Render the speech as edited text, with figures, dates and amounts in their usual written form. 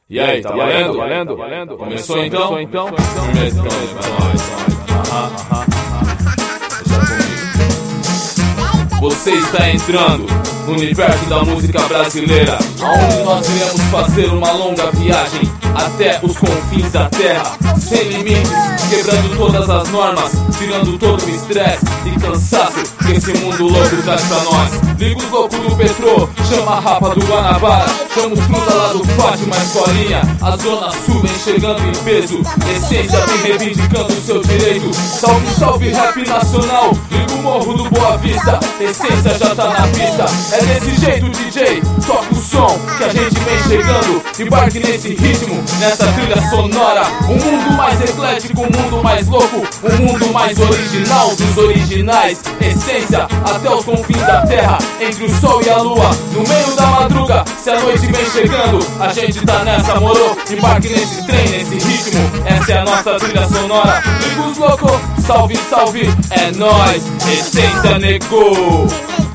E aí, tá valendo? Começou então? Firmeza então, é nóis. Você está entrando no universo da música brasileira, aonde nós iremos fazer uma longa viagem até os confins da terra, sem limites, quebrando todas as normas, tirando todo o estresse e cansaço que esse mundo louco traz pra nós. Liga os loucos do Petrô, chama a rapa do Guanabara, chama os truta lá do Fátima Escolinha, a Zona Sul vem chegando em peso, essência vem reivindicando o seu direito. Salve, salve rap nacional, liga o morro do Boa Vista, essência já tá na pista. É desse jeito, DJ, toca o som que a gente vem chegando, embarque nesse ritmo, nessa trilha sonora. Um mundo mais eclético, um mundo mais louco, um mundo mais original dos originais. Essência até os confins da terra, entre o sol e a lua, no meio da madruga. Se a noite vem chegando, a gente tá nessa, moro? Embarque nesse trem, nesse ritmo, essa é a nossa trilha sonora. Liga os loucos, salve, salve, é nóis, essência negou.